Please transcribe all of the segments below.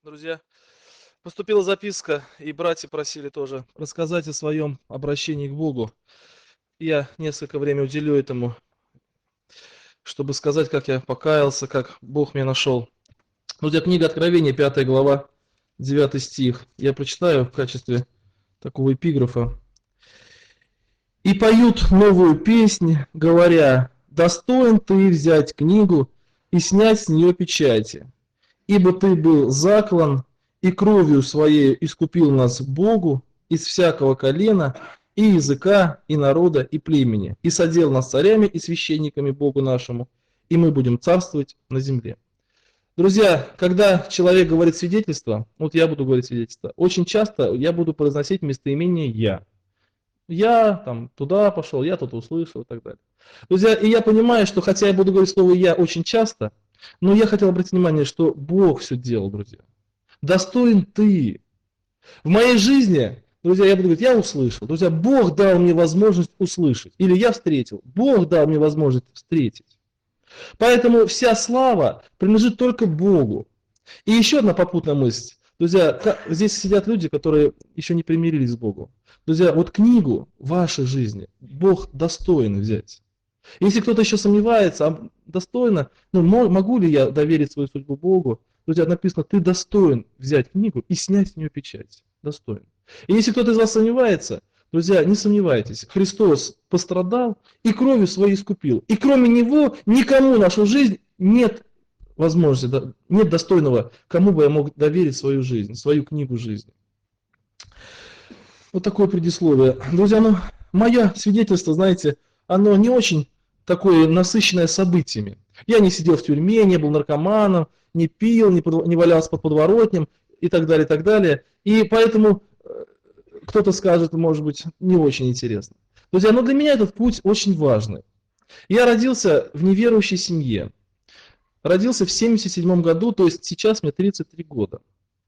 Друзья, поступила записка, и братья просили тоже рассказать о своем обращении к Богу. Я несколько времени уделю этому, чтобы сказать, как я покаялся, как Бог меня нашел. Друзья, книга Откровения, 5 глава, 9 стих. Я прочитаю в качестве такого эпиграфа. «И поют новую песнь, говоря, достоин ты взять книгу и снять с нее печати, ибо ты был заклан, и кровью своей искупил нас Богу из всякого колена, и языка, и народа, и племени, и содел нас царями и священниками Богу нашему, и мы будем царствовать на земле». Друзья, когда человек говорит свидетельство, вот я буду говорить свидетельство, очень часто я буду произносить местоимение «я». Я там туда пошел, я тут услышал и так далее. Друзья, и я понимаю, что хотя я буду говорить слово «я» очень часто, но я хотел обратить внимание, что Бог все делал, друзья. Достоин ты. В моей жизни, друзья, я буду говорить, я услышал. Друзья, Бог дал мне возможность услышать. Или я встретил. Бог дал мне возможность встретить. Поэтому вся слава принадлежит только Богу. И еще одна попутная мысль. Друзья, здесь сидят люди, которые еще не примирились с Богом. Друзья, вот книгу в вашей жизни Бог достоин взять. Если кто-то еще сомневается, а достойно, могу ли я доверить свою судьбу Богу? Друзья, написано, ты достоин взять книгу и снять с нее печать. Достоин. И если кто-то из вас сомневается, друзья, не сомневайтесь. Христос пострадал и кровью своей искупил. И кроме Него никому в нашу жизнь нет возможности, нет достойного, кому бы я мог доверить свою жизнь, свою книгу жизни. Вот такое предисловие. Друзья, мое свидетельство, знаете, оно не очень такое насыщенное событиями. Я не сидел в тюрьме, не был наркоманом, не пил, не валялся под подворотнем и так далее, и так далее. И поэтому кто-то скажет, может быть, не очень интересно. Друзья, но для меня этот путь очень важный. Я родился в неверующей семье. Родился в 1977 году, то есть сейчас мне 33 года.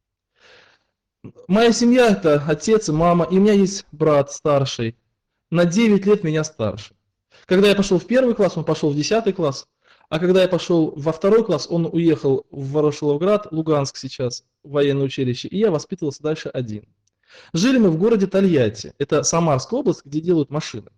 Моя семья – это отец и мама, и у меня есть брат старший, на 9 лет меня старше. Когда я пошел в 1 класс, он пошел в 10 класс, а когда я пошел во 2 класс, он уехал в Ворошиловград, Луганск сейчас, в военное училище, и я воспитывался дальше один. Жили мы в городе Тольятти, это Самарская область, где делают машины.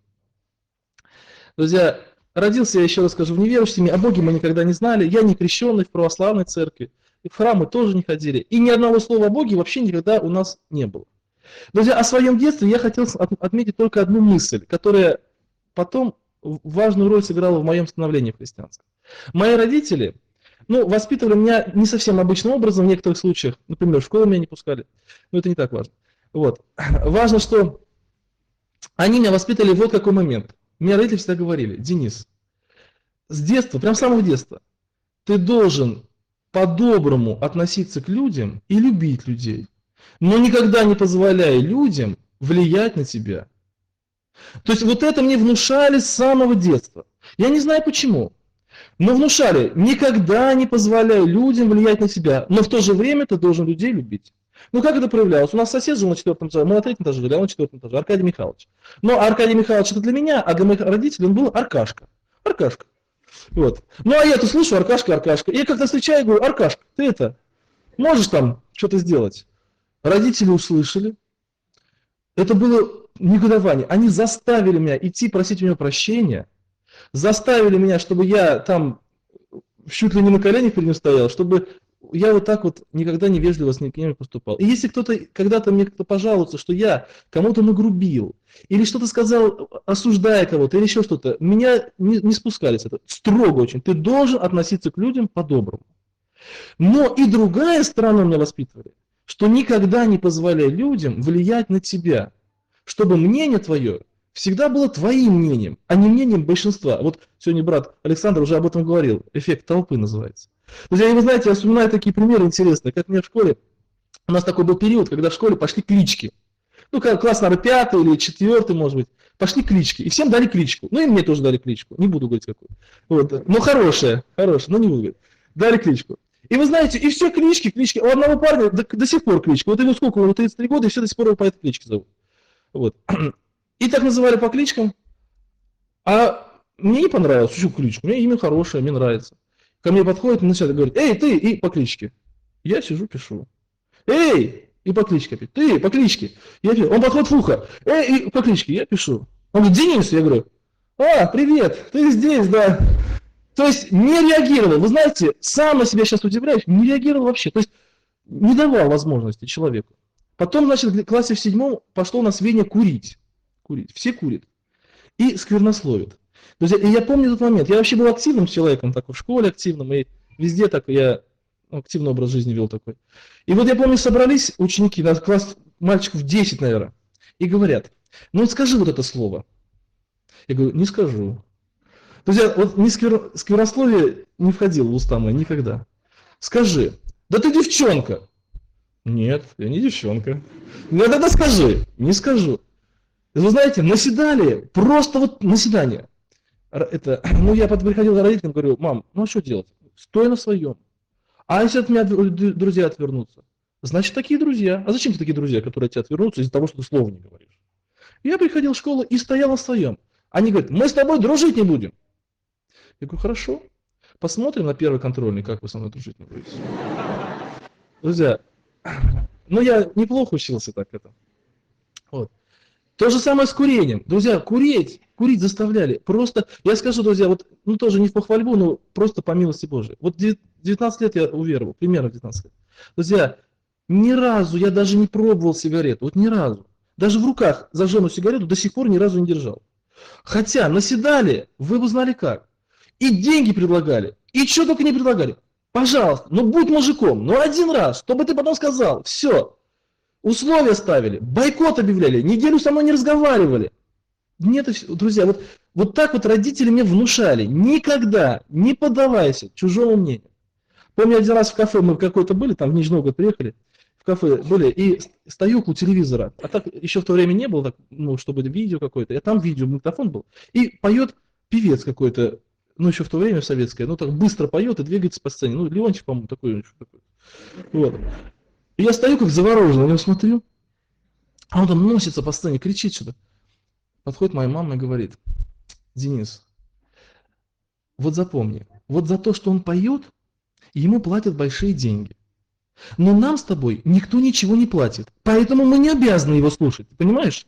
Друзья, родился я, еще раз скажу, в неверующей семье, о Боге мы никогда не знали, я не крещенный в православной церкви, и в храмы тоже не ходили, и ни одного слова о Боге вообще никогда у нас не было. Друзья, о своем детстве я хотел отметить только одну мысль, которая потом важную роль сыграла в моем становлении в христианстве. Мои родители, воспитывали меня не совсем обычным образом в некоторых случаях, например, в школу меня не пускали, но это не так важно. Вот. Важно, что они меня воспитали вот какой момент. Мне родители всегда говорили: Денис, с детства, прям с самого детства, ты должен по-доброму относиться к людям и любить людей, но никогда не позволяй людям влиять на тебя. То есть вот это мне внушали с самого детства. Я не знаю почему, но внушали: никогда не позволяй людям влиять на тебя, но в то же время ты должен людей любить. Как это проявлялось? У нас сосед жил на 4 этаже, мы на 3 этаже жили, а он на 4 этаже, Аркадий Михайлович. Но Аркадий Михайлович это для меня, а для моих родителей он был Аркашка. Аркашка. Вот. А я-то слышу: Аркашка, Аркашка. И я как-то встречаю и говорю: Аркашка, ты это, можешь там что-то сделать? Родители услышали. Это было негодование. Они заставили меня идти просить у него прощения. Заставили меня, чтобы я там чуть ли не на коленях перед ним стоял, чтобы я вот так вот никогда невежливо с ними поступал. И если кто-то когда-то мне пожалуется, что я кому-то нагрубил, или что-то сказал, осуждая кого-то, или еще что-то, меня не спускали с этого. Строго очень. Ты должен относиться к людям по-доброму. Но и другая сторона меня воспитывали, что никогда не позволяй людям влиять на тебя, чтобы мнение твое всегда было твоим мнением, а не мнением большинства. Вот сегодня брат Александр уже об этом говорил, эффект толпы называется. Друзья, вы знаете, я вспоминаю такие примеры интересные, как мне в школе, у нас такой был период, когда в школе пошли клички. Класс, наверное, 5 или 4, может быть, пошли клички, и всем дали кличку. И мне тоже дали кличку, не буду говорить какую. Вот. Но хорошая, но не буду говорить. Дали кличку. И вы знаете, и все клички. У одного парня до сих пор кличка. Вот ему сколько, ему 33 года, и все до сих пор его по этой кличке зовут. Вот. И так называли по кличкам. А мне не понравилось, что кличка. У меня имя хорошее, мне нравится. Ко мне подходит и начинает говорить: эй, ты, и по кличке. Я сижу, пишу. Эй! И по кличке опять. Ты, по кличке. Он подходит в ухо. Эй, и по кличке. Я пишу. Он говорит, Денис, я говорю, привет, ты здесь, да. То есть не реагировал. Вы знаете, сам на себя сейчас удивляюсь, не реагировал вообще. То есть не давал возможности человеку. Потом, значит, в классе в 7 пошло у нас веяние курить. Курить. Все курят. И сквернословят. Друзья, и я помню этот момент. Я вообще был активным человеком, такой в школе активным, и везде так я активный образ жизни вел такой. И вот я помню, собрались ученики, на класс мальчиков 10, наверное, и говорят, ну скажи вот это слово. Я говорю, не скажу. Друзья, вот сквернословие не входило в уста мои никогда. Скажи, да ты девчонка. Нет, я не девчонка. Ну тогда скажи. Не скажу. Вы знаете, наседали, просто вот наседание. Я приходил к родителям, говорю, мам, ну а что делать? Стой на своем. А если от меня друзья отвернутся? Значит, такие друзья. А зачем тебе такие друзья, которые от тебя отвернутся из-за того, что ты слова не говоришь? Я приходил в школу и стоял на своем. Они говорят, мы с тобой дружить не будем. Я говорю, хорошо. Посмотрим на первый контрольный, как вы со мной дружить не будете. Друзья, я неплохо учился так это. Вот. То же самое с курением. Друзья, курить заставляли. Просто, я скажу, друзья, тоже не в похвальбу, но просто по милости Божией. 19 лет я уверовал, примерно 19 лет. Друзья, ни разу я даже не пробовал сигарету, ни разу. Даже в руках зажженную сигарету до сих пор ни разу не держал. Хотя наседали, вы бы знали как. И деньги предлагали, и что только не предлагали. Пожалуйста, будь мужиком, один раз, чтобы ты потом сказал, все. Условия ставили, бойкот объявляли, неделю со мной не разговаривали. Нет, друзья, вот так вот родители мне внушали. Никогда не поддавайся чужому мнению. Помню, один раз в кафе мы какой-то были, там в Нижний Новгород приехали, в кафе были, и стою у телевизора. А так еще в то время не было, чтобы видео какое-то. А там видеомагнитофон был. И поет певец какой-то, еще в то время советское, так быстро поет и двигается по сцене. Леонтьев, по-моему, такой. Вот. И я стою как завороженный, на него смотрю, а он там носится по сцене, кричит что-то. Подходит моя мама и говорит, Денис, запомни, за то, что он поет, ему платят большие деньги. Но нам с тобой никто ничего не платит, поэтому мы не обязаны его слушать, понимаешь?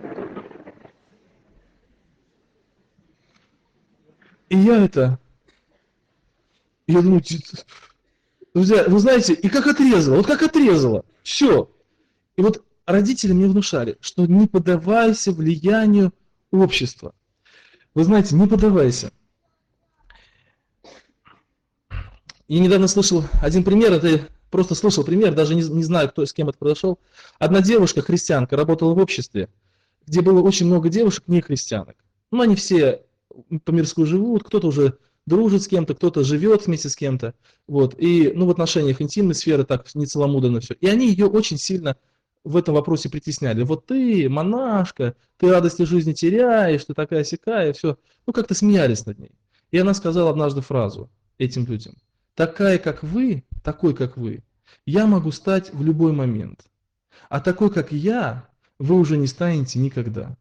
И я думаю, друзья, вы знаете, и как отрезало, все. И родители мне внушали, что не поддавайся влиянию общества. Вы знаете, не поддавайся. Я недавно слышал один пример, это просто слышал пример, даже не знаю, с кем это произошел. Одна девушка, христианка, работала в обществе, где было очень много девушек не христианок. Они все по мирскую живут, кто-то уже дружит с кем-то, кто-то живет вместе с кем-то. И в отношениях интимной сферы так не целомудренно все. И они ее очень сильно в этом вопросе притесняли. Ты, монашка, ты радости жизни теряешь, ты такая-сякая, все. Как-то смеялись над ней. И она сказала однажды фразу этим людям. Такой, как вы, я могу стать в любой момент. А такой, как я, вы уже не станете никогда.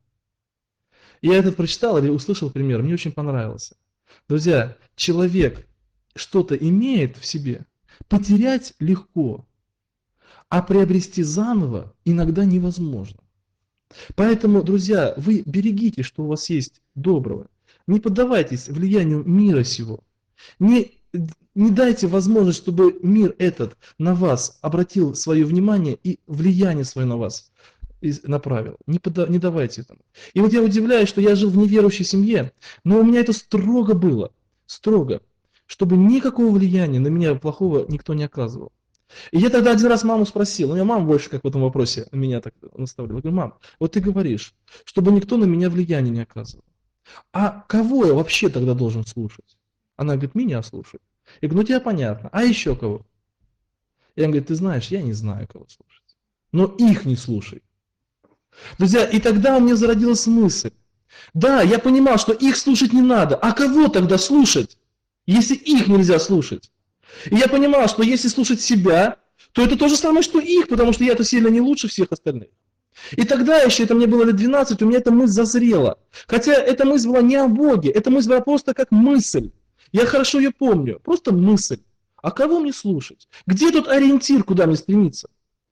Я этот прочитал или услышал пример, мне очень понравился. Друзья, человек что-то имеет в себе, потерять легко, а приобрести заново иногда невозможно. Поэтому, друзья, вы берегите, что у вас есть доброго. Не поддавайтесь влиянию мира сего. Не дайте возможность, чтобы мир этот на вас обратил свое внимание и влияние свое на вас направил. Не давайте этому. И я удивляюсь, что я жил в неверующей семье, но у меня это строго было. Строго. Чтобы никакого влияния на меня плохого никто не оказывал. И я тогда один раз маму спросил, у меня мама больше как в этом вопросе меня так наставляла. Я говорю, мам, ты говоришь, чтобы никто на меня влияния не оказывал. А кого я вообще тогда должен слушать? Она говорит, меня слушай. Я говорю, тебе понятно. А еще кого? И она говорит, ты знаешь, я не знаю, кого слушать. Но их не слушай. Друзья, и тогда у меня зародилась мысль. Да, я понимал, что их слушать не надо. А кого тогда слушать, если их нельзя слушать? И я понимал, что если слушать себя, то это то же самое, что их, потому что я-то сильно не лучше всех остальных. И тогда еще, это мне было лет 12, у меня эта мысль зазрела. Хотя эта мысль была не о Боге, эта мысль была просто как мысль. Я хорошо ее помню, просто мысль. А кого мне слушать? Где тут ориентир, куда мне стремиться?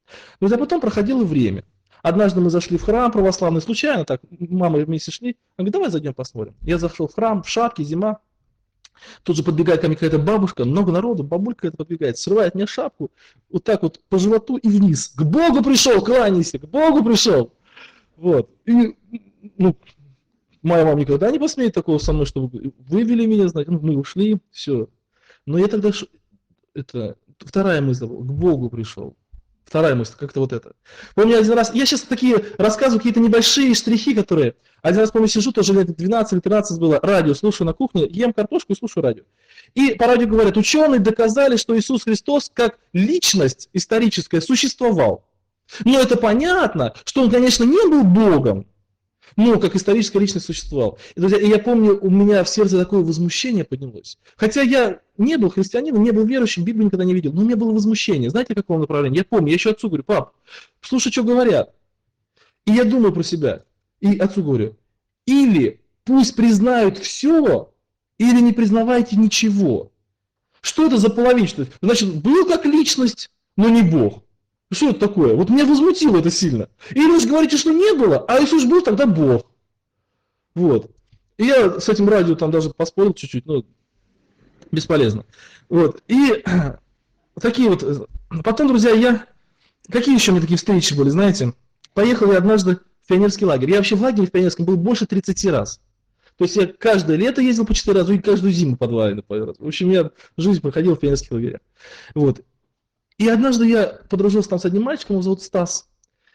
Но потом проходило время. Однажды мы зашли в храм православный, случайно так, мама вместе шли. Она говорит, давай зайдем посмотрим. Я зашел в храм, в шапке, зима. Тут же подбегает ко мне какая-то бабушка, много народу, бабулька это подбегает, срывает мне шапку, вот так вот по животу и вниз. К Богу пришел, кланяйся, к Богу пришел. Вот. И, ну, моя мама никогда не посмеет такого со мной, чтобы вывели меня, знаете, ну, мы ушли, все. Но я тогда, это, вторая мысль, к Богу пришел. Вторая мысль, как-то вот это. Помню один раз, я сейчас такие рассказываю, какие-то небольшие штрихи, которые... Один раз, помню, сижу, тоже лет 12 или 13 было, радио слушаю на кухне, ем картошку и слушаю радио. И по радио говорят, ученые доказали, что Иисус Христос как личность историческая существовал. Но это понятно, что он, конечно, не был Богом, но как историческая личность существовал. И, друзья, я помню, у меня в сердце такое возмущение поднялось. Хотя я не был христианином, не был верующим, Библию никогда не видел, но у меня было возмущение. Знаете, в каком направлении? Я помню, я еще отцу говорю, пап, слушай, что говорят. И я думаю про себя. И отцу говорю, или пусть признают все, или не признавайте ничего. Что это за половинчатость? Значит, был как личность, но не Бог. Что это такое? Вот меня возмутило это сильно. Или вы же говорите, что не было, а если уж был, тогда Бог. Вот. И я с этим радио там даже поспорил чуть-чуть, но бесполезно. Вот. И такие вот... Потом, друзья, какие еще у меня такие встречи были, знаете? Поехал я однажды в пионерский лагерь. Я вообще в лагере в пионерском был больше 30 раз. То есть я каждое лето ездил по 4 раза, и каждую зиму по 2 или по 1 раз. В общем, я жизнь проходил в пионерских лагерях. Вот. И однажды я подружился там с одним мальчиком, его зовут Стас.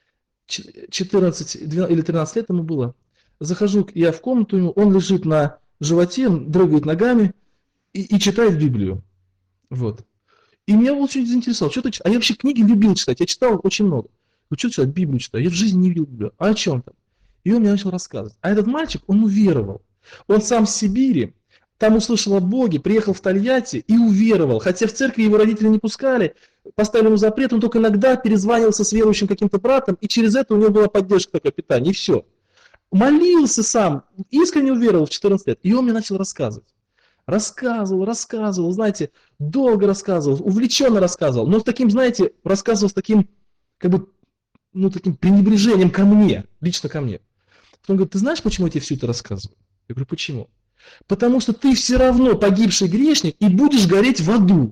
14 или 13 лет ему было. Захожу я в комнату, он лежит на животе, дрыгает ногами и читает Библию. Вот. И меня очень заинтересовало, что ты читаешь? А я вообще книги любил читать, я читал очень много. Ну что читать? Библию читаю. Я в жизни не видел Библию. А о чем там? И он мне начал рассказывать. А этот мальчик, он уверовал. Он сам в Сибири, там услышал о Боге, приехал в Тольятти и уверовал. Хотя в церкви его родители не пускали, поставили ему запрет, он только иногда перезванивался с верующим каким-то братом, и через это у него была поддержка такое питание, и все. Молился сам, искренне уверовал в 14 лет. И он мне начал рассказывать. Рассказывал, знаете, долго рассказывал, увлеченно рассказывал, но с таким, знаете, рассказывал с таким, как бы, ну, таким пренебрежением ко мне, лично ко мне. Он говорит, ты знаешь, почему я тебе все это рассказываю? Я говорю, почему? Потому что ты все равно погибший грешник и будешь гореть в аду.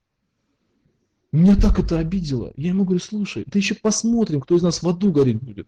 Меня так это обидело. Я ему говорю, слушай, да еще посмотрим, кто из нас в аду гореть будет.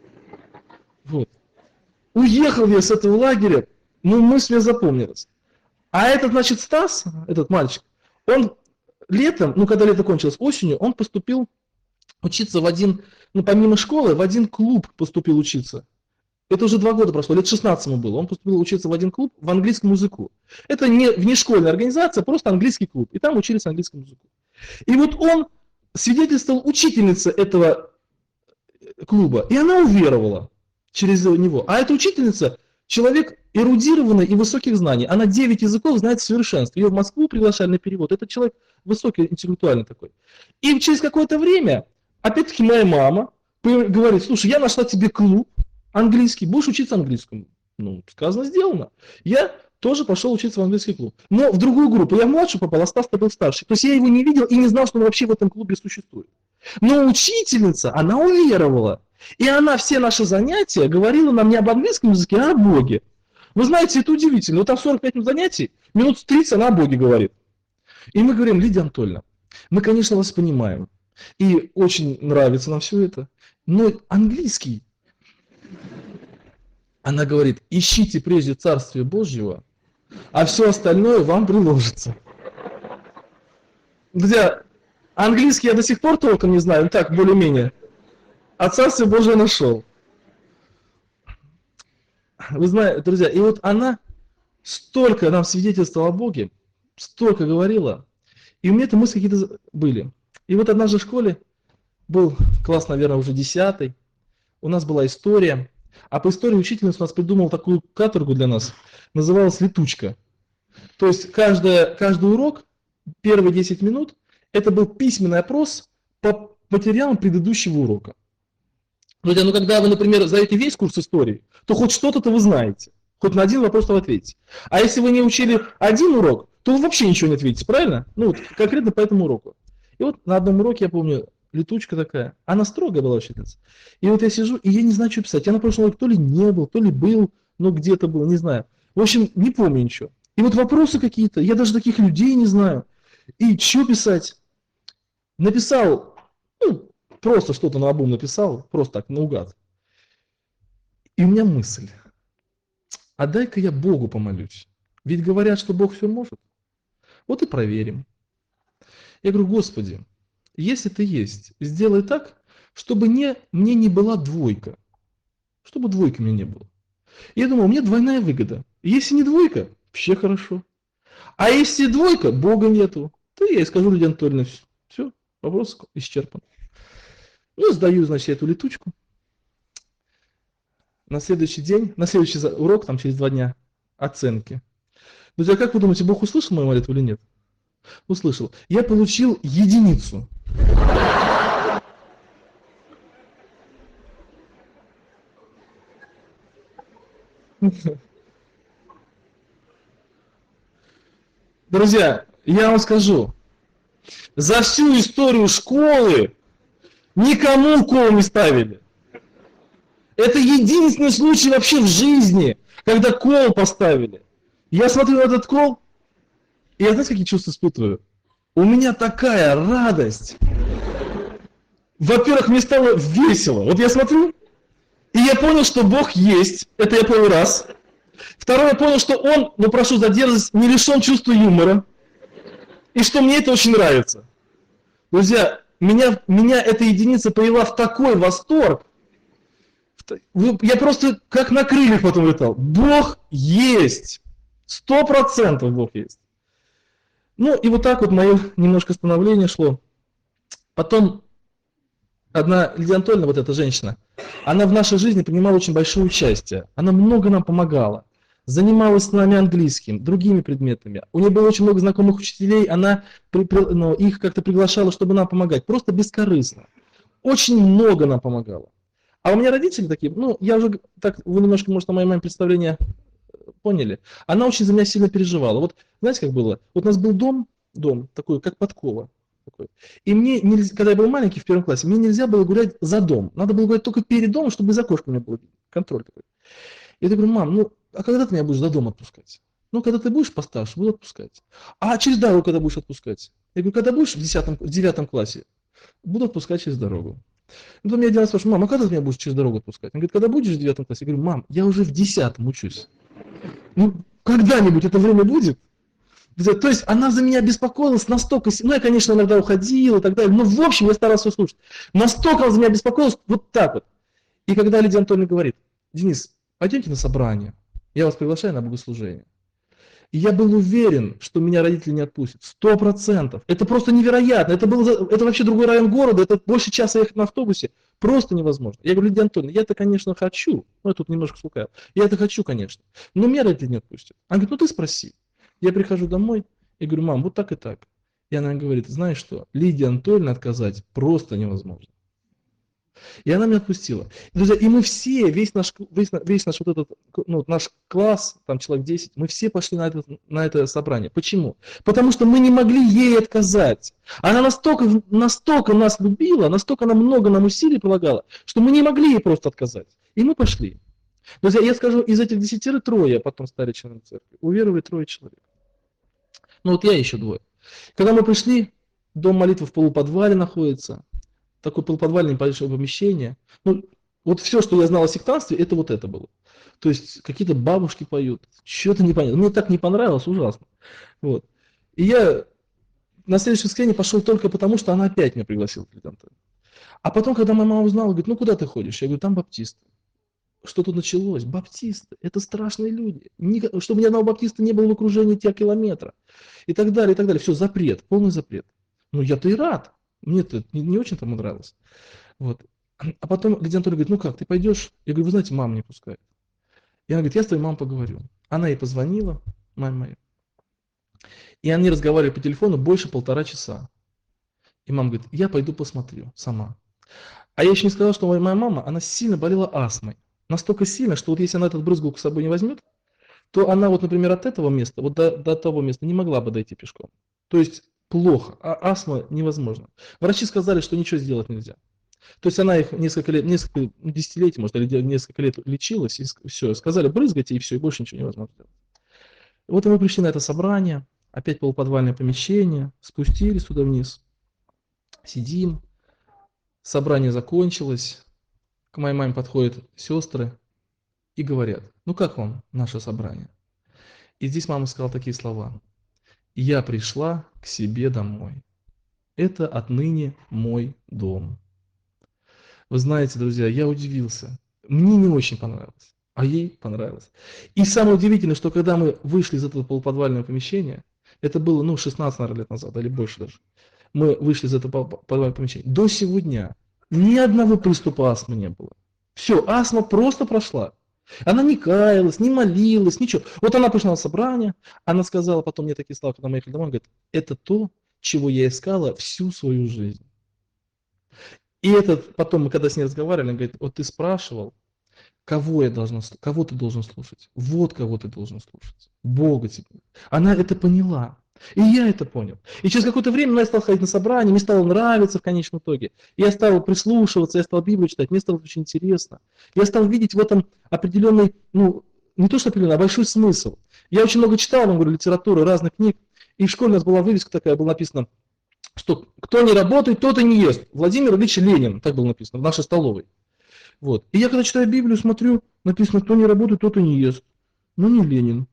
Вот. Уехал я с этого лагеря, но мысль мне запомнилась. А этот, значит, Стас, этот мальчик, он летом, ну, когда лето кончилось, осенью, он поступил учиться в один, ну, помимо школы, в один клуб поступил учиться. Это уже 2 года прошло, лет 16 ему было. Он поступил учиться в один клуб в английском языку. Это не внешкольная организация, просто английский клуб. И там учились английскому языку. И вот он свидетельствовал учительнице этого клуба, и она уверовала через него. А эта учительница человек эрудированный и высоких знаний. Она 9 языков знает в совершенстве. Ее в Москву приглашали на перевод. Это человек высокий, интеллектуальный такой. И через какое-то время, опять-таки, моя мама говорит, слушай, я нашла тебе клуб английский, будешь учиться английскому. Ну, сказано, сделано. Я тоже пошел учиться в английский клуб. Но в другую группу. Я младше попал, а Стас был старший. То есть я его не видел и не знал, что он вообще в этом клубе существует. Но учительница, она уверовала. И она все наши занятия говорила нам не об английском языке, а о Боге. Вы знаете, это удивительно. Вот там 45 минут занятий, минут 30 она о Боге говорит. И мы говорим, Лидия Анатольевна, мы, конечно, вас понимаем. И очень нравится нам все это. Но английский... Она говорит, ищите прежде Царствие Божьего, а все остальное вам приложится. Друзья, английский я до сих пор толком не знаю, так, более-менее. А Царствие Божие нашел. Вы знаете, друзья, и вот она столько нам свидетельствовала о Боге, столько говорила, и у меня это мысли какие-то были. И вот однажды в школе был класс, наверное, уже 10-й, у нас была история. А по истории учительница у нас придумала такую каторгу для нас, называлась летучка. То есть каждый урок, первые 10 минут, это был письменный опрос по материалам предыдущего урока. Друзья, ну когда вы, например, сдаете весь курс истории, то хоть что-то вы знаете, хоть на один вопрос вы ответите. А если вы не учили один урок, то вы вообще ничего не ответите, правильно? Ну вот конкретно по этому уроку. И вот на одном уроке, я помню, летучка такая. Она строгая была учительница. И вот я сижу, и я не знаю, что писать. Я на прошлом уроке то ли не был, то ли был, но где-то был, не знаю. В общем, не помню ничего. И вот вопросы какие-то, я даже таких людей не знаю. И что писать? Написал, ну, просто что-то наобум написал, просто так, наугад. И у меня мысль, а дай-ка я Богу помолюсь. Ведь говорят, что Бог все может. Вот и проверим. Я говорю, Господи, если ты есть, сделай так, чтобы мне не была двойка. Чтобы двойки мне не было. И я думал, у меня двойная выгода. Если не двойка, вообще хорошо. А если двойка, Бога нету, то я и скажу Лидии Анатольевне, все, вопрос исчерпан. Ну, сдаю, значит, эту летучку. На следующий день, на следующий урок, там через 2 дня, оценки. Друзья, как вы думаете, Бог услышал мою молитву или нет? Услышал. Я получил единицу. Друзья, я вам скажу, за всю историю школы никому укол не ставили. Это единственный случай вообще в жизни, когда кол поставили. Я смотрю на этот кол, и я, знаете, какие чувства испытываю? У меня такая радость. Во-первых, мне стало весело. Вот я смотрю, и я понял, что Бог есть. Это я понял раз. Второе, я понял, что Он, ну прошу за дерзость, не лишен чувства юмора. И что мне это очень нравится. Друзья, меня эта единица привела в такой восторг. Я просто как на крыльях потом летал. Бог есть. 100% Бог есть. Ну и вот так вот мое немножко становление шло. Потом одна Лидия Анатольевна, вот эта женщина, она в нашей жизни принимала очень большое участие. Она много нам помогала. Занималась с нами английским, другими предметами. У нее было очень много знакомых учителей, она их как-то приглашала, чтобы нам помогать. Просто бескорыстно. Очень много нам помогала. А у меня родители такие, ну, я уже, так, вы немножко, может, на моей маме представление поняли. Она очень за меня сильно переживала. Вот, знаете, как было? Вот у нас был дом такой, как подкова. Такой. И мне, нельзя, когда я был маленький, в 1 классе, мне нельзя было гулять за дом. Надо было гулять только перед домом, чтобы за окошком у меня был контроль такой. И я говорю, мам, ну, а когда ты меня будешь до дома отпускать? Ну, когда ты будешь постарше, буду отпускать. А через дорогу когда будешь отпускать? Я говорю, когда будешь в 9 классе, буду отпускать через дорогу. Ну, потом я один раз спрашиваю, мам, а когда ты меня будешь через дорогу отпускать? Он говорит, когда будешь в 9 классе? Я говорю, мам, я уже в 10 учусь. Ну, когда-нибудь это время будет? То есть она за меня беспокоилась настолько, ну я, конечно, иногда уходил и так далее, но в общем я старался слушать. Настолько она за меня беспокоилась, вот так вот. И когда Лидия Анатольевна говорит, Денис, пойдемте на собрание, я вас приглашаю на богослужение. И я был уверен, что меня родители не отпустят. 100%. Это просто невероятно. Это вообще другой район города, это больше часа ехать на автобусе. Просто невозможно. Я говорю, Лидия Анатольевна, я-то, конечно, хочу. Ну, я тут немножко слукавил. Я это хочу, конечно. Но меня родители не отпустят. Она говорит, ну ты спроси. Я прихожу домой и говорю, мам, вот так и так. И она говорит, знаешь что, Лидии Анатольевне отказать просто невозможно. И она меня отпустила. Друзья, и мы все, весь наш вот этот, ну, наш класс, там человек 10, мы все пошли на это собрание. Почему? Потому что мы не могли ей отказать. Она настолько нас любила, настолько она много нам усилий прилагала, что мы не могли ей просто отказать. И мы пошли. Друзья, я скажу, из этих 10 3 потом стали членами церкви. Уверовали 3 человек. Ну вот я еще 2. Когда мы пришли, дом молитвы в полуподвале находится. Такое полуподвальное небольшое помещение. Ну, вот все, что я знал о сектантстве, это вот это было. То есть какие-то бабушки поют, что-то непонятно. Мне так не понравилось, ужасно. Вот. И я на следующее воскресенье пошел только потому, что она опять меня пригласила. А потом, когда моя мама узнала, говорит, ну куда ты ходишь? Я говорю, там баптисты. Что тут началось? Баптисты. Это страшные люди. Чтобы ни одного баптиста не было в окружении тебя километра. И так далее, и так далее. Все, запрет, полный запрет. Ну я-то и рад. Мне-то не очень там нравилось. Вот. А потом Лидия Анатольевна говорит, ну как, ты пойдешь? Я говорю, вы знаете, мама не пускает. И она говорит, я с твоей мамой поговорю. Она ей позвонила, маме моей. И они разговаривали по телефону больше 1,5 часа. И мама говорит, я пойду посмотрю сама. А я еще не сказал, что моя мама, она сильно болела астмой. Настолько сильно, что вот если она этот брызгалку с собой не возьмет, то она вот, например, от этого места, вот до того места не могла бы дойти пешком. То есть плохо, астма невозможно. Врачи сказали, что ничего сделать нельзя. То есть она их несколько лет, несколько десятилетий, может, или несколько лет лечилась, и все, сказали, брызгайте, и все, и больше ничего невозможно сделать. Вот и мы пришли на это собрание, опять полуподвальное помещение, спустились туда вниз, сидим, собрание закончилось, к моей маме подходят сестры и говорят, ну как вам наше собрание? И здесь мама сказала такие слова: я пришла к себе домой. Это отныне мой дом. Вы знаете, друзья, я удивился. Мне не очень понравилось, а ей понравилось. И самое удивительное, что когда мы вышли из этого полуподвального помещения, это было, 16, наверное, лет назад, или больше даже, мы вышли из этого подвального помещения, до сегодня ни одного приступа астмы не было. Все, астма просто прошла. Она не каялась, не молилась, ничего. Вот она пришла на собрание, она сказала потом мне такие слова, когда мы ехали домой, говорит, это то, чего я искала всю свою жизнь. И потом мы когда с ней разговаривали, она говорит, вот ты спрашивал, кого ты должен слушать? Вот кого ты должен слушать. Бога тебе. Она это поняла. И я это понял. И через какое-то время я стал ходить на собрания, мне стало нравиться в конечном итоге. Я стал прислушиваться, я стал Библию читать, мне стало очень интересно. Я стал видеть в этом определенный, не то что определенный, а большой смысл. Я очень много читал, говорю, литературы, разных книг. И в школе у нас была вывеска такая, было написано, что кто не работает, тот и не ест. Владимир Ильич Ленин, так было написано, в нашей столовой. Вот. И я когда читаю Библию, смотрю, написано, кто не работает, тот и не ест. Ну не Ленин.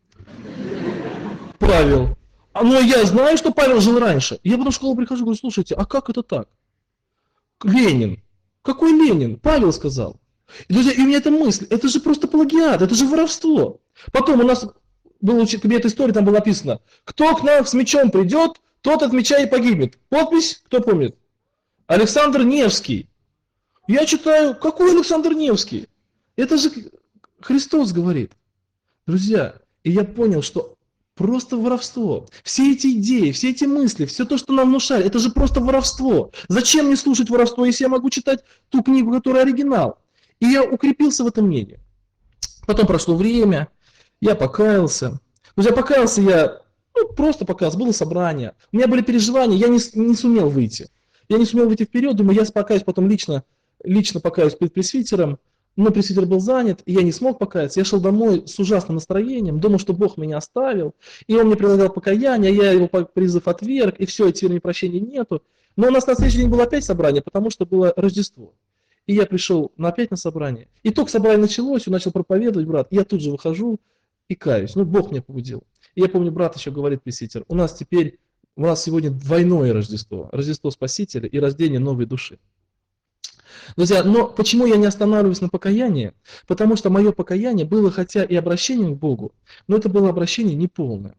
Павел. Но я знаю, что Павел жил раньше. Я потом в школу прихожу, говорю, слушайте, а как это так? Ленин. Какой Ленин? Павел сказал. И, друзья, и у меня эта мысль, это же просто плагиат, это же воровство. Потом у нас был кабинет истории, там было написано, кто к нам с мечом придет, тот от меча и погибнет. Подпись, кто помнит? Александр Невский. Я читаю, какой Александр Невский? Это же Христос говорит. Друзья, и я понял, что просто воровство. Все эти идеи, все эти мысли, все то, что нам внушали, это же просто воровство. Зачем мне слушать воровство, если я могу читать ту книгу, которая оригинал? И я укрепился в этом мнении. Потом прошло время, я покаялся. Друзья, покаялся я, просто покаялся, было собрание. У меня были переживания, я не сумел выйти. Я не сумел выйти вперед, думаю, я покаюсь потом лично покаюсь перед пресвитером. Но пресвитер был занят, и я не смог покаяться. Я шел домой с ужасным настроением, думал, что Бог меня оставил, и Он мне предлагал покаяние, а я его призыв отверг, и все, и теперь прощения нету. Но у нас на следующий день было опять собрание, потому что было Рождество. И я пришел опять на собрание. И только собрание началось, он начал проповедовать, брат, и я тут же выхожу и каюсь. Бог меня побудил. И я помню, брат еще говорит, пресвитер, у нас сегодня двойное Рождество. Рождество Спасителя и рождение новой души. Друзья, но почему я не останавливаюсь на покаянии? Потому что мое покаяние было хотя и обращением к Богу, но это было обращение неполное.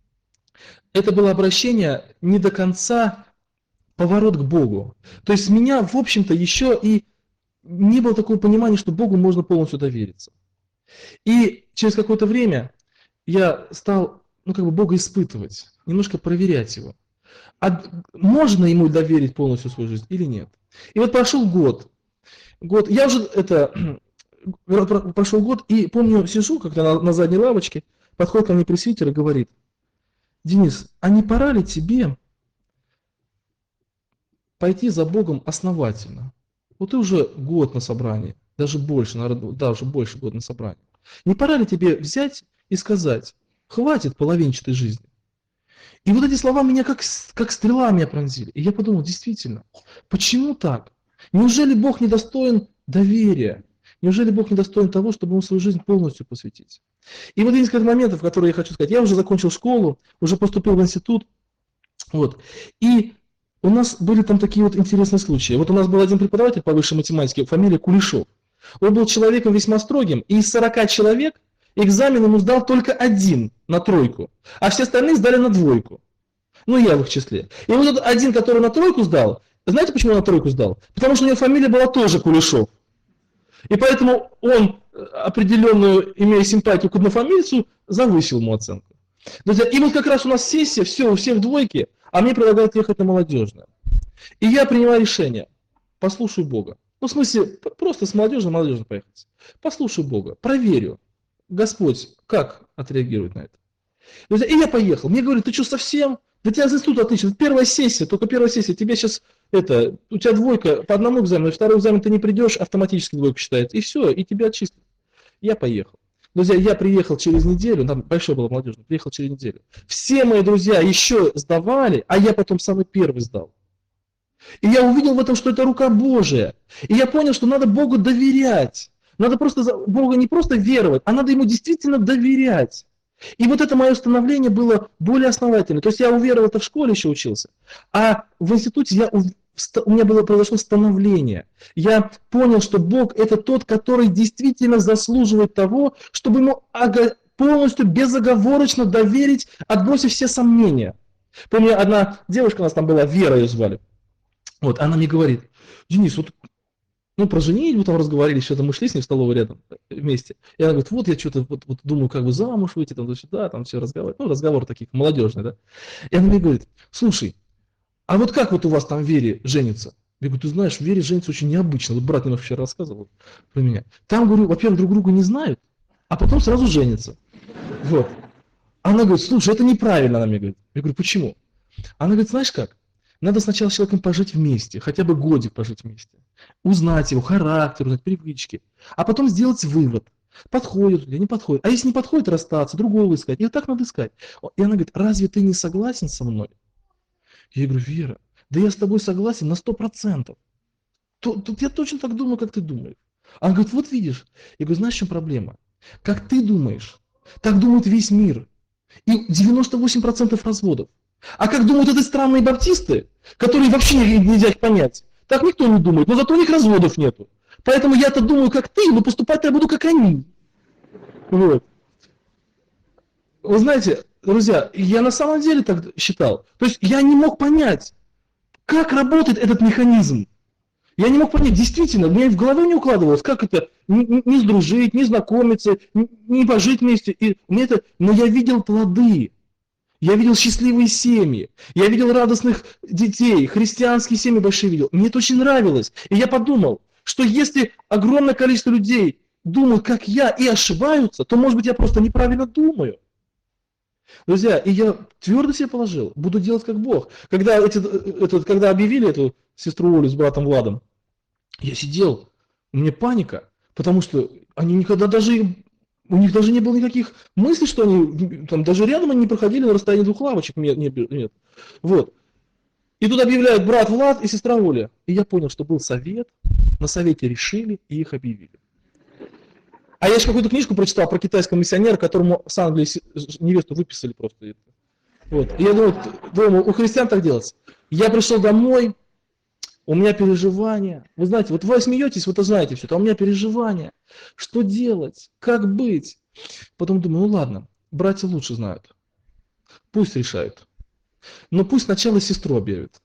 Это было обращение не до конца поворот к Богу. То есть у меня, в общем-то, еще и не было такого понимания, что Богу можно полностью довериться. И через какое-то время я стал, Бога испытывать, немножко проверять Его. А можно Ему доверить полностью свою жизнь или нет? И вот прошел год. Я уже прошел год, и помню, сижу как-то на задней лавочке, подходит ко мне пресвитер и говорит, Денис, а не пора ли тебе пойти за Богом основательно? Вот ты уже год на собрании, даже больше, наверное, даже больше года на собрании. Не пора ли тебе взять и сказать, хватит половинчатой жизни? И вот эти слова меня как стрела меня пронзили. И я подумал, действительно, почему так? Неужели Бог недостоин доверия? Неужели Бог недостоин того, чтобы ему свою жизнь полностью посвятить? И вот несколько моментов, которые я хочу сказать. Я уже закончил школу, уже поступил в институт. Вот. И у нас были там такие вот интересные случаи. Вот у нас был один преподаватель по высшей математике, фамилия Кулешов. Он был человеком весьма строгим, и из 40 человек экзамен ему сдал только один на тройку, а все остальные сдали на двойку. Я в их числе. И вот этот один, который на тройку сдал, знаете, почему он на тройку сдал? Потому что у него фамилия была тоже Кулешов. И поэтому он определенную, имея симпатию к однофамильцу, завысил ему оценку. Друзья, и вот как раз у нас сессия, все, у всех двойки, а мне предлагают ехать на молодежное. И я принимаю решение, послушаю Бога. В смысле, просто с молодежью поехать. Послушаю Бога, проверю, Господь как отреагирует на это. Друзья, и я поехал. Мне говорят, ты что, совсем? Да тебя из института отлично. Первая сессия, только первая сессия. Тебе сейчас у тебя двойка по одному экзамену, второй экзамен ты не придешь, автоматически двойка считается. И все, и тебя отчислят. Я поехал. Друзья, я приехал через неделю, там большое было молодежное, приехал через неделю. Все мои друзья еще сдавали, а я потом самый первый сдал. И я увидел в этом, что это рука Божия. И я понял, что надо Богу доверять. Надо просто Богу не просто веровать, а надо ему действительно доверять. И вот это мое становление было более основательное. То есть я уверовал это в школе еще учился, а в институте у меня произошло становление. Я понял, что Бог это тот, который действительно заслуживает того, чтобы ему полностью безоговорочно доверить, отбросив все сомнения. Помню, одна девушка у нас там была, Вера ее звали. Вот, она мне говорит: Денис, вот, ну, про женитьбу там разговаривали, что-то мы шли с ней в столовой рядом вместе. И она говорит: вот я что-то вот думаю, как бы замуж выйти, там, сюда, там все разговаривать. Ну, разговор таких молодежный, да. И она мне говорит: слушай, а вот как вот у вас там в Вере женится? Я говорю: ты знаешь, в Вере женится очень необычно. Вот брат немножко вчера рассказывал про меня. Там, говорю, во-первых, друг друга не знают, а потом сразу женятся. Вот. Она говорит: слушай, это неправильно, она мне говорит. Я говорю: почему? Она говорит: знаешь как? Надо сначала с человеком пожить вместе, хотя бы годик пожить вместе. Узнать его характер, узнать привычки. А потом сделать вывод. Подходит или не подходит. А если не подходит, расстаться, другого искать. И вот так надо искать. И она говорит: разве ты не согласен со мной? Я говорю: Вера, да я с тобой согласен на 100%. Тут я точно так думаю, как ты думаешь. Она говорит: вот видишь. Я говорю: знаешь, в чем проблема? Как ты думаешь, так думает весь мир. И 98% разводов. А как думают эти странные баптисты, которые вообще нельзя их понять, так никто не думает, но зато у них разводов нету. Поэтому я-то думаю, как ты, но поступать я буду, как они. Вот. Вы знаете, друзья, я на самом деле так считал. То есть я не мог понять, как работает этот механизм. Я не мог понять, действительно, у меня в голове не укладывалось, как это не сдружить, не знакомиться, не пожить вместе. Но я видел плоды. Я видел счастливые семьи, я видел радостных детей, христианские семьи большие видел. Мне это очень нравилось. И я подумал, что если огромное количество людей думают, как я, и ошибаются, то, может быть, я просто неправильно думаю. Друзья, и я твердо себе положил, буду делать как Бог. Когда объявили эту сестру Олю с братом Владом, я сидел, у меня паника, потому что они никогда даже... У них даже не было никаких мыслей, что они, там, даже рядом они не проходили на расстоянии 2 лавочек. Нет. Вот. И тут объявляют брат Влад и сестра Оля. И я понял, что был совет, на совете решили и их объявили. А я еще какую-то книжку прочитал про китайского миссионера, которому с Англии невесту выписали просто. Вот. И я думаю, у христиан так делается. Я пришел домой, у меня переживания. Вы знаете, вот вы смеетесь, вы-то знаете все, а у меня переживания. Что делать? Как быть? Потом думаю, ну ладно, братья лучше знают. Пусть решают. Но пусть сначала сестру объявят.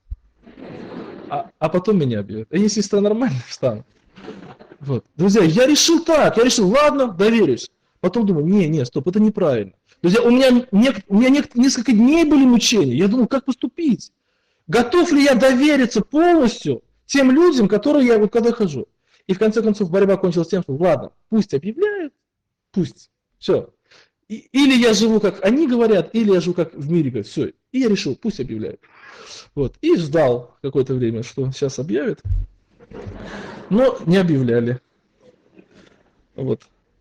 А потом меня объявят. А если сестра нормальная, встану. Вот. Друзья, я решил так. Я решил, ладно, доверюсь. Потом думаю, не, стоп, это неправильно. Друзья, у меня несколько дней были мучения. Я думал, как поступить? Готов ли я довериться полностью тем людям, которые я вот когда хожу? И в конце концов борьба кончилась тем, что ладно, пусть объявляют, пусть, все. Или я живу, как они говорят, или я живу, как в мире говорят, все. И я решил, пусть объявляют. Вот. И ждал какое-то время, что сейчас объявят. Но не объявляли. Вот.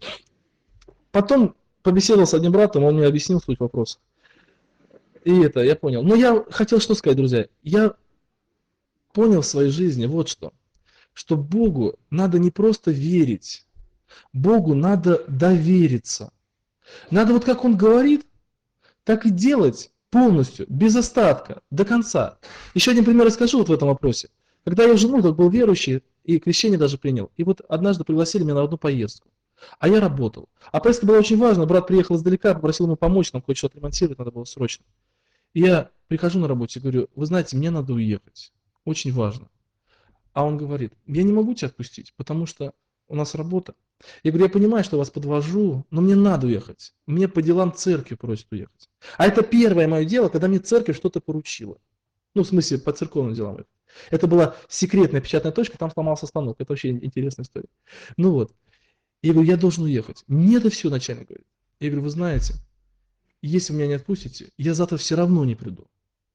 Потом побеседовал с одним братом, он мне объяснил суть вопроса. И я понял. Но я хотел что сказать, друзья. Я понял в своей жизни вот что Богу надо не просто верить, Богу надо довериться. Надо вот как Он говорит, так и делать полностью, без остатка, до конца. Еще один пример расскажу вот в этом вопросе. Когда я уже был верующий, и крещение даже принял, и вот однажды пригласили меня на одну поездку. А я работал. А поездка была очень важна, брат приехал издалека, попросил ему помочь, нам кое-что отремонтировать надо было срочно. И я прихожу на работу и говорю, вы знаете, мне надо уехать, очень важно. А он говорит, я не могу тебя отпустить, потому что у нас работа. Я говорю, я понимаю, что вас подвожу, но мне надо уехать. Мне по делам церкви просят уехать. А это первое мое дело, когда мне церковь что-то поручила. Ну, в смысле, по церковным делам. Это была секретная печатная точка, там сломался станок. Это вообще интересная история. Ну вот. Я говорю, я должен уехать. Мне это все начальник говорит. Я говорю, вы знаете, если вы меня не отпустите, я завтра все равно не приду.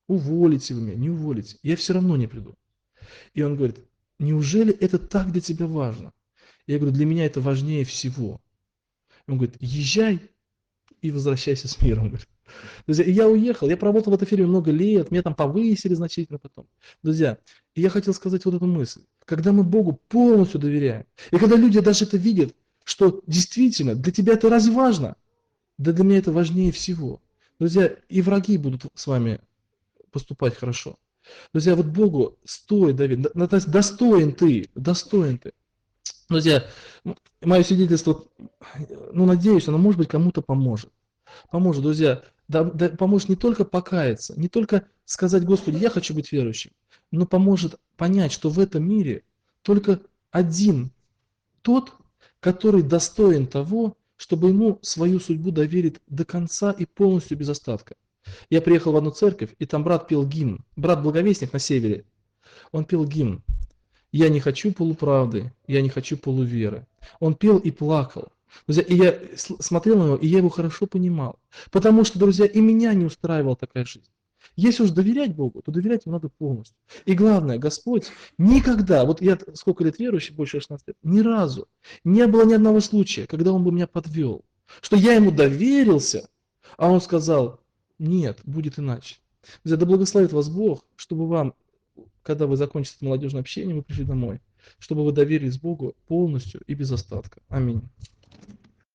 уволите вы меня, не уволите, я все равно не приду. И он говорит, неужели это так для тебя важно? Я говорю, для меня это важнее всего. Он говорит, езжай и возвращайся с миром. Друзья, и я уехал, я проработал в этой фирме много лет, меня там повысили значительно потом. Друзья, и я хотел сказать вот эту мысль. Когда мы Богу полностью доверяем, и когда люди даже это видят, что действительно для тебя это разве важно? Да для меня это важнее всего. Друзья, и враги будут с вами поступать хорошо. Друзья, вот Богу стоит доверить, то есть достоин ты, достоин ты. Друзья, мое свидетельство, ну, надеюсь, оно, может быть, кому-то поможет. Поможет, друзья, поможет не только покаяться, не только сказать, Господи, я хочу быть верующим, но поможет понять, что в этом мире только один тот, который достоин того, чтобы ему свою судьбу доверить до конца и полностью без остатка. Я приехал в одну церковь, и там брат пел гимн, брат-благовестник на севере, он пел гимн. Я не хочу полуправды, я не хочу полуверы. Он пел и плакал. Друзья, и я смотрел на него, и я его хорошо понимал. Потому что, друзья, и меня не устраивала такая жизнь. Если уж доверять Богу, то доверять ему надо полностью. И главное, Господь никогда, вот я сколько лет верующий, больше 16 лет, ни разу не было ни одного случая, когда он бы меня подвел. Что я ему доверился, а он сказал, нет, будет иначе. Друзья, да благословит вас Бог, чтобы вам, когда вы закончите молодежное общение, вы пришли домой, чтобы вы доверились Богу полностью и без остатка. Аминь.